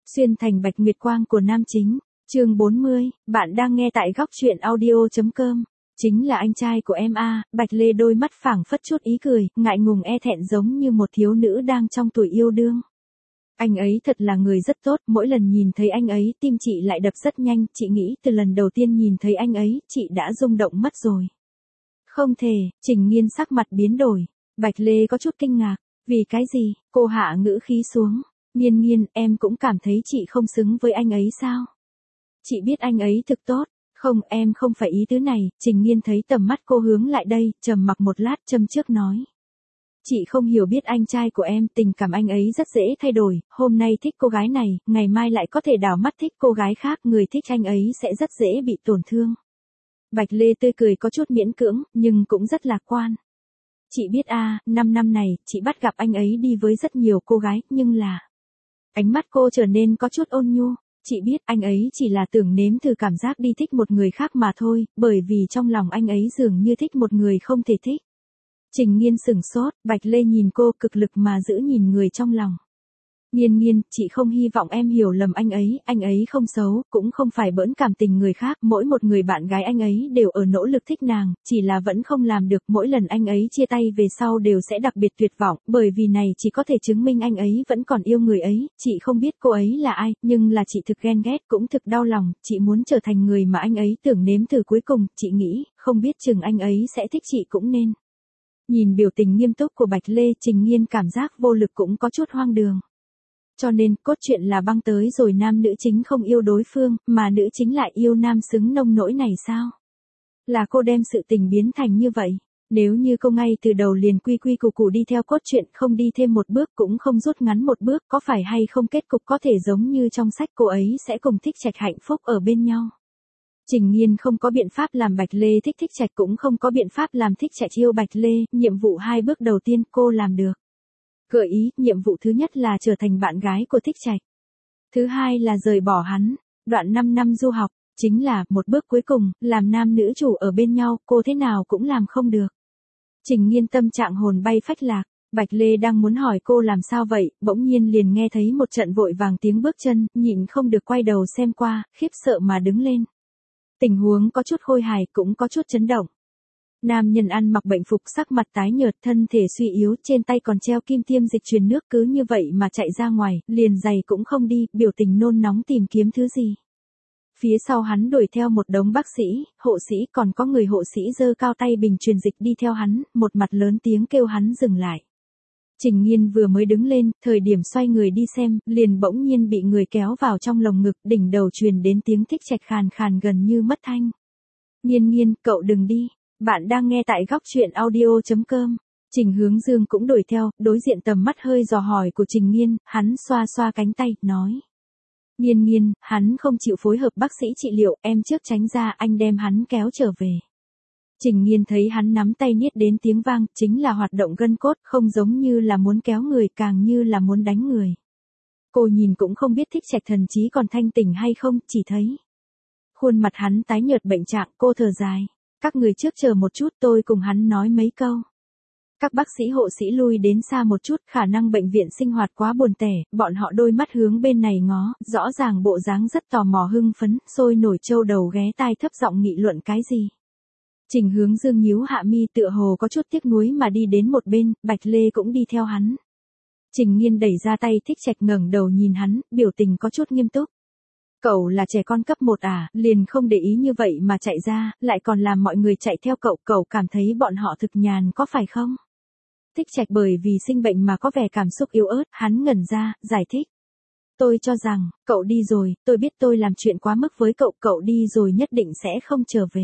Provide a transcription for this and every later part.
Xuyên thành bạch nguyệt quang của nam chính, chương 40, bạn đang nghe tại góc truyện audio.com. Chính là anh trai của em a. Bạch Lê đôi mắt phảng phất chút ý cười, ngại ngùng e thẹn giống như một thiếu nữ đang trong tuổi yêu đương. Anh ấy thật là người rất tốt, mỗi lần nhìn thấy anh ấy tim chị lại đập rất nhanh, chị nghĩ từ lần đầu tiên nhìn thấy anh ấy, chị đã rung động mất rồi. Không thể, Trình Nghiên sắc mặt biến đổi, Bạch Lê có chút kinh ngạc, vì cái gì, cô hạ ngữ khí xuống. Nghiên Nghiên, em cũng cảm thấy chị không xứng với anh ấy sao? Chị biết anh ấy thực tốt. Không, em không phải ý tứ này. Trình Nghiên thấy tầm mắt cô hướng lại đây, trầm mặc một lát châm trước nói. Chị không hiểu biết anh trai của em, tình cảm anh ấy rất dễ thay đổi, hôm nay thích cô gái này, ngày mai lại có thể đảo mắt thích cô gái khác, người thích anh ấy sẽ rất dễ bị tổn thương. Bạch Lê tươi cười có chút miễn cưỡng, nhưng cũng rất lạc quan. Chị biết a, 5 năm này, chị bắt gặp anh ấy đi với rất nhiều cô gái, nhưng là... Ánh mắt cô trở nên có chút ôn nhu, chị biết anh ấy chỉ là tưởng nếm thử cảm giác đi thích một người khác mà thôi, bởi vì trong lòng anh ấy dường như thích một người không thể thích. Trình Nghiên sửng sốt, Bạch Lê nhìn cô cực lực mà giữ nhìn người trong lòng. Nghiên Nghiên, chị không hy vọng em hiểu lầm anh ấy không xấu, cũng không phải bỡn cảm tình người khác, mỗi một người bạn gái anh ấy đều ở nỗ lực thích nàng, chỉ là vẫn không làm được, mỗi lần anh ấy chia tay về sau đều sẽ đặc biệt tuyệt vọng, bởi vì này chỉ có thể chứng minh anh ấy vẫn còn yêu người ấy, chị không biết cô ấy là ai, nhưng là chị thực ghen ghét cũng thực đau lòng, chị muốn trở thành người mà anh ấy tưởng nếm thử cuối cùng, chị nghĩ, không biết chừng anh ấy sẽ thích chị cũng nên. Nhìn biểu tình nghiêm túc của Bạch Lê, Trình Nghiên cảm giác vô lực cũng có chút hoang đường. Cho nên, cốt truyện là băng tới rồi nam nữ chính không yêu đối phương, mà nữ chính lại yêu nam xứng nông nỗi này sao? Là cô đem sự tình biến thành như vậy. Nếu như cô ngay từ đầu liền quy quy củ củ đi theo cốt truyện, không đi thêm một bước cũng không rút ngắn một bước, có phải hay không kết cục có thể giống như trong sách cô ấy sẽ cùng Thích Trạch hạnh phúc ở bên nhau. Trình Nghiên không có biện pháp làm Bạch Lê thích Thích Trạch, cũng không có biện pháp làm Thích Trạch yêu Bạch Lê, nhiệm vụ 2 bước đầu tiên cô làm được. Gợi ý, nhiệm vụ thứ nhất là trở thành bạn gái của Thích Trạch. Thứ hai là rời bỏ hắn, đoạn 5 năm du học, chính là một bước cuối cùng, làm nam nữ chủ ở bên nhau, cô thế nào cũng làm không được. Trình Nghiên tâm trạng hồn bay phách lạc, Bạch Lê đang muốn hỏi cô làm sao vậy, bỗng nhiên liền nghe thấy một trận vội vàng tiếng bước chân, nhịn không được quay đầu xem qua, khiếp sợ mà đứng lên. Tình huống có chút khôi hài, cũng có chút chấn động. Nam nhân ăn mặc bệnh phục, sắc mặt tái nhợt, thân thể suy yếu, trên tay còn treo kim tiêm dịch truyền nước, cứ như vậy mà chạy ra ngoài, liền giày cũng không đi, biểu tình nôn nóng tìm kiếm thứ gì. Phía sau hắn đuổi theo một đống bác sĩ, hộ sĩ, còn có người hộ sĩ giơ cao tay bình truyền dịch đi theo hắn, một mặt lớn tiếng kêu hắn dừng lại. Trình Nghiên vừa mới đứng lên, thời điểm xoay người đi xem, liền bỗng nhiên bị người kéo vào trong lồng ngực, đỉnh đầu truyền đến tiếng Thích Trạch khàn khàn gần như mất thanh. Nghiên Nghiên, cậu đừng đi. Bạn đang nghe tại góc truyện audio.com. Trình Hướng Dương cũng đuổi theo, đối diện tầm mắt hơi dò hỏi của Trình Nghiên, hắn xoa xoa cánh tay, nói. Nghiên Nghiên, hắn không chịu phối hợp bác sĩ trị liệu, em trước tránh ra, anh đem hắn kéo trở về. Trình Nghiên thấy hắn nắm tay niết đến tiếng vang, chính là hoạt động gân cốt, không giống như là muốn kéo người, càng như là muốn đánh người. Cô nhìn cũng không biết Thích Trạch thần trí còn thanh tỉnh hay không, chỉ thấy. Khuôn mặt hắn tái nhợt bệnh trạng, cô thở dài. Các người trước chờ một chút, tôi cùng hắn nói mấy câu. Các bác sĩ hộ sĩ lui đến xa một chút, khả năng bệnh viện sinh hoạt quá buồn tẻ, bọn họ đôi mắt hướng bên này ngó, rõ ràng bộ dáng rất tò mò hưng phấn, sôi nổi trâu đầu ghé tai thấp giọng nghị luận cái gì. Trình Hướng Dương nhíu hạ mi tựa hồ có chút tiếc nuối mà đi đến một bên, Bạch Lê cũng đi theo hắn. Trình Nghiên đẩy ra tay Thích Trạch ngẩng đầu nhìn hắn, biểu tình có chút nghiêm túc. Cậu là trẻ con cấp 1 à, liền không để ý như vậy mà chạy ra, lại còn làm mọi người chạy theo cậu, cậu cảm thấy bọn họ thực nhàn có phải không? Thích Trạch bởi vì sinh bệnh mà có vẻ cảm xúc yếu ớt, hắn ngẩn ra, giải thích. Tôi cho rằng, cậu đi rồi, tôi biết tôi làm chuyện quá mức với cậu, cậu đi rồi nhất định sẽ không trở về.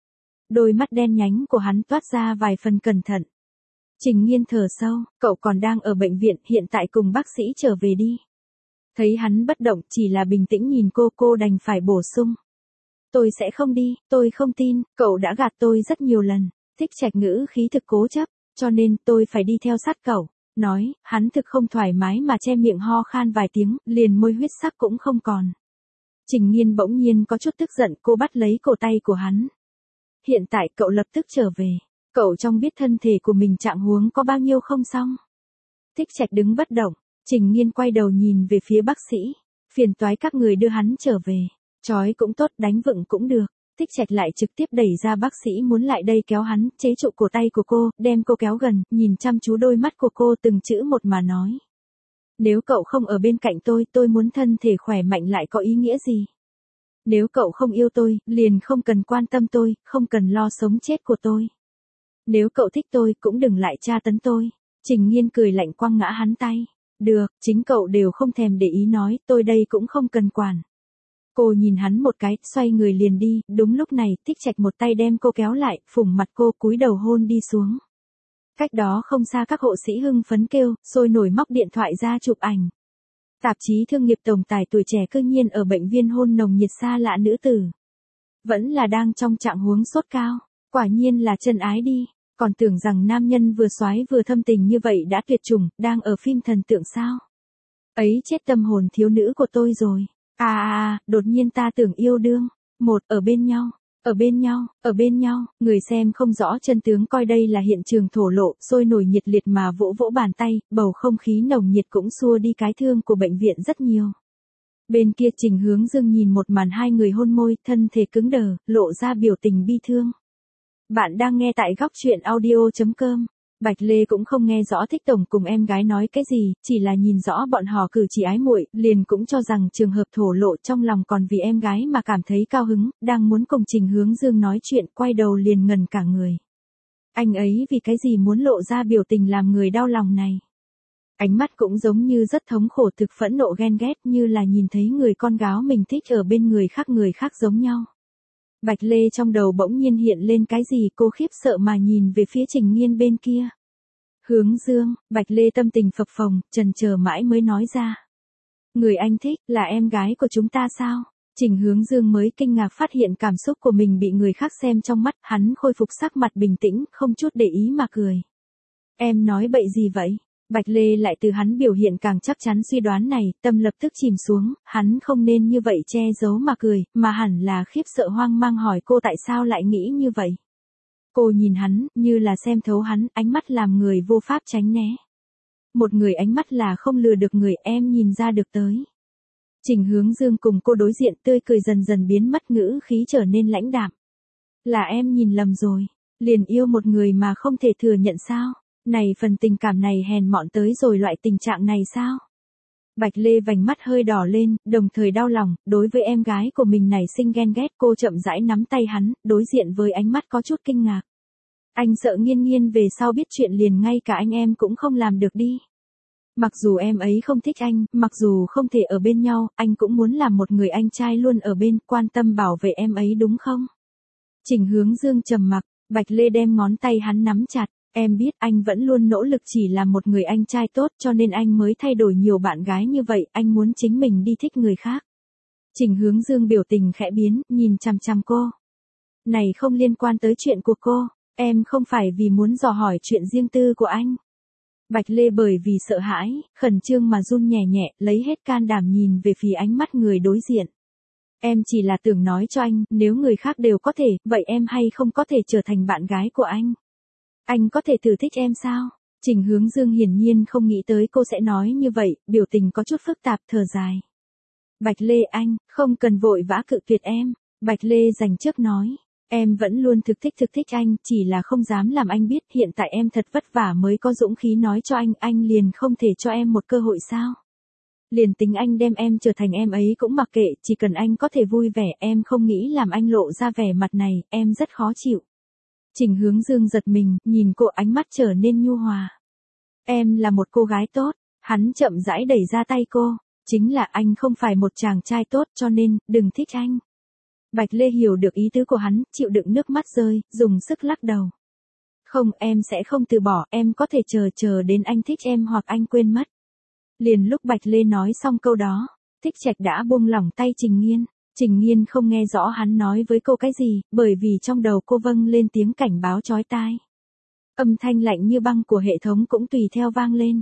Đôi mắt đen nhánh của hắn toát ra vài phần cẩn thận. Trình Nghiên thở sâu, cậu còn đang ở bệnh viện, hiện tại cùng bác sĩ trở về đi. Thấy hắn bất động, chỉ là bình tĩnh nhìn cô đành phải bổ sung. Tôi sẽ không đi, tôi không tin, cậu đã gạt tôi rất nhiều lần. Thích Trạch ngữ khí thực cố chấp, cho nên tôi phải đi theo sát cậu. Nói, hắn thực không thoải mái mà che miệng ho khan vài tiếng, liền môi huyết sắc cũng không còn. Trình Nghiên bỗng nhiên có chút tức giận, cô bắt lấy cổ tay của hắn. Hiện tại cậu lập tức trở về. Cậu trong biết thân thể của mình trạng huống có bao nhiêu không xong. Thích Trạch đứng bất động. Trình Nghiên quay đầu nhìn về phía bác sĩ. Phiền toái các người đưa hắn trở về. Trói cũng tốt, đánh vựng cũng được. Thích Trạch lại trực tiếp đẩy ra bác sĩ muốn lại đây kéo hắn, chế trụ cổ tay của cô, đem cô kéo gần, nhìn chăm chú đôi mắt của cô từng chữ một mà nói. Nếu cậu không ở bên cạnh tôi muốn thân thể khỏe mạnh lại có ý nghĩa gì? Nếu cậu không yêu tôi, liền không cần quan tâm tôi, không cần lo sống chết của tôi. Nếu cậu thích tôi, cũng đừng lại tra tấn tôi. Trình Nhiên cười lạnh quăng ngã hắn tay. Được, chính cậu đều không thèm để ý nói, tôi đây cũng không cần quản. Cô nhìn hắn một cái, xoay người liền đi, đúng lúc này, Thích Trạch một tay đem cô kéo lại, phủng mặt cô cúi đầu hôn đi xuống. Cách đó không xa các hộ sĩ hưng phấn kêu, sôi nổi móc điện thoại ra chụp ảnh. Tạp chí thương nghiệp tổng tài tuổi trẻ cư nhiên ở bệnh viện hôn nồng nhiệt xa lạ nữ tử. Vẫn là đang trong trạng huống sốt cao, quả nhiên là chân ái đi, còn tưởng rằng nam nhân vừa soái vừa thâm tình như vậy đã tuyệt chủng, đang ở phim thần tượng sao. Ấy chết tâm hồn thiếu nữ của tôi rồi. Đột nhiên ta tưởng yêu đương. Ở bên nhau, người xem không rõ chân tướng coi đây là hiện trường thổ lộ, sôi nổi nhiệt liệt mà vỗ vỗ bàn tay, bầu không khí nồng nhiệt cũng xua đi cái thương của bệnh viện rất nhiều. Bên kia Trình Hướng Dương nhìn một màn hai người hôn môi, thân thể cứng đờ, lộ ra biểu tình bi thương. Bạn đang nghe tại góc truyện audio.com. Bạch Lê cũng không nghe rõ Thích tổng cùng em gái nói cái gì, chỉ là nhìn rõ bọn họ cử chỉ ái muội, liền cũng cho rằng trường hợp thổ lộ trong lòng còn vì em gái mà cảm thấy cao hứng, đang muốn cùng Trình Hướng Dương nói chuyện, quay đầu liền ngần cả người. Anh ấy vì cái gì muốn lộ ra biểu tình làm người đau lòng này? Ánh mắt cũng giống như rất thống khổ, thực phẫn nộ ghen ghét, như là nhìn thấy người con gái mình thích ở bên người khác giống nhau. Bạch Lê trong đầu bỗng nhiên hiện lên cái gì, cô khiếp sợ mà nhìn về phía Trình Nhiên bên kia. Hướng Dương, Bạch Lê tâm tình phập phồng, chần chờ mãi mới nói ra. Người anh thích, là em gái của chúng ta sao? Trình Hướng Dương mới kinh ngạc phát hiện cảm xúc của mình bị người khác xem trong mắt, hắn khôi phục sắc mặt bình tĩnh, không chút để ý mà cười. Em nói bậy gì vậy? Bạch Lê lại từ hắn biểu hiện càng chắc chắn suy đoán này, tâm lập tức chìm xuống, hắn không nên như vậy che giấu mà cười, mà hẳn là khiếp sợ hoang mang hỏi cô tại sao lại nghĩ như vậy. Cô nhìn hắn, như là xem thấu hắn, ánh mắt làm người vô pháp tránh né. Một người ánh mắt là không lừa được người, em nhìn ra được tới. Trình Hướng Dương cùng cô đối diện, tươi cười dần dần biến mất, ngữ khí trở nên lãnh đạm. Là em nhìn lầm rồi, liền yêu một người mà không thể thừa nhận sao? Này phần tình cảm này hèn mọn tới rồi loại tình trạng này sao? Bạch Lê vành mắt hơi đỏ lên, đồng thời đau lòng, đối với em gái của mình nảy sinh ghen ghét, cô chậm rãi nắm tay hắn, đối diện với ánh mắt có chút kinh ngạc. Anh sợ Nhiên Nhiên về sau biết chuyện liền ngay cả anh em cũng không làm được đi. Mặc dù em ấy không thích anh, mặc dù không thể ở bên nhau, anh cũng muốn làm một người anh trai luôn ở bên, quan tâm bảo vệ em ấy đúng không? Trình Hướng Dương trầm mặc, Bạch Lê đem ngón tay hắn nắm chặt. Em biết anh vẫn luôn nỗ lực chỉ là một người anh trai tốt cho nên anh mới thay đổi nhiều bạn gái như vậy, anh muốn chính mình đi thích người khác. Trình Hướng Dương biểu tình khẽ biến, nhìn chằm chằm cô. Này không liên quan tới chuyện của cô, em không phải vì muốn dò hỏi chuyện riêng tư của anh. Bạch Lê bởi vì sợ hãi, khẩn trương mà run nhẹ nhẹ, lấy hết can đảm nhìn về phía ánh mắt người đối diện. Em chỉ là tưởng nói cho anh, nếu người khác đều có thể, vậy em hay không có thể trở thành bạn gái của anh? Anh có thể thử thích em sao? Trình Hướng Dương hiển nhiên không nghĩ tới cô sẽ nói như vậy, biểu tình có chút phức tạp, thở dài. Bạch Lê anh, không cần vội vã cự tuyệt em. Bạch Lê dành trước nói. Em vẫn luôn thực thích anh, chỉ là không dám làm anh biết, hiện tại em thật vất vả mới có dũng khí nói cho anh liền không thể cho em một cơ hội sao? Liền tính anh đem em trở thành em ấy cũng mặc kệ, chỉ cần anh có thể vui vẻ, em không nghĩ làm anh lộ ra vẻ mặt này, em rất khó chịu. Trình Hướng Dương giật mình, nhìn cô ánh mắt trở nên nhu hòa. Em là một cô gái tốt, hắn chậm rãi đẩy ra tay cô, chính là anh không phải một chàng trai tốt cho nên, đừng thích anh. Bạch Lê hiểu được ý tứ của hắn, chịu đựng nước mắt rơi, dùng sức lắc đầu. Không, em sẽ không từ bỏ, em có thể chờ đến anh thích em hoặc anh quên mất. Liền lúc Bạch Lê nói xong câu đó, Thích Trạch đã buông lỏng tay Trình Nhiên. Trình Nhiên không nghe rõ hắn nói với cô cái gì, bởi vì trong đầu cô vâng lên tiếng cảnh báo chói tai. Âm thanh lạnh như băng của hệ thống cũng tùy theo vang lên.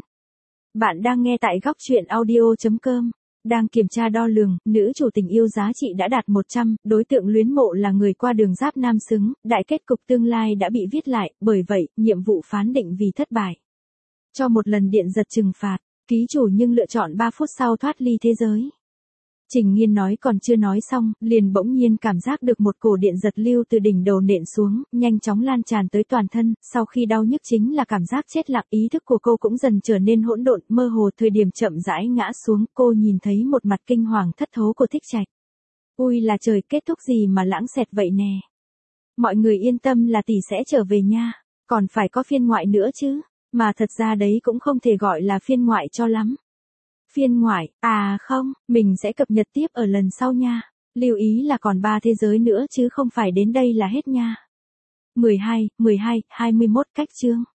Bạn đang nghe tại góc truyện audio.com. Đang kiểm tra đo lường, nữ chủ tình yêu giá trị đã đạt 100, đối tượng luyến mộ là người qua đường giáp nam xứng, đại kết cục tương lai đã bị viết lại, bởi vậy, nhiệm vụ phán định vì thất bại. Cho một lần điện giật trừng phạt, ký chủ nhưng lựa chọn 3 phút sau thoát ly thế giới. Trình Nghiên nói còn chưa nói xong, liền bỗng nhiên cảm giác được một cổ điện giật lưu từ đỉnh đầu nện xuống, nhanh chóng lan tràn tới toàn thân, sau khi đau nhức chính là cảm giác chết lặng, ý thức của cô cũng dần trở nên hỗn độn, mơ hồ, thời điểm chậm rãi ngã xuống, cô nhìn thấy một mặt kinh hoàng thất thố của Thích Trạch. Ui là trời, kết thúc gì mà lãng xẹt vậy nè. Mọi người yên tâm là tỷ sẽ trở về nha, còn phải có phiên ngoại nữa chứ, mà thật ra đấy cũng không thể gọi là phiên ngoại cho lắm. Phiên ngoại, à không, mình sẽ cập nhật tiếp ở lần sau nha. Lưu ý là còn 3 thế giới nữa chứ không phải đến đây là hết nha. 12, 21 cách chương.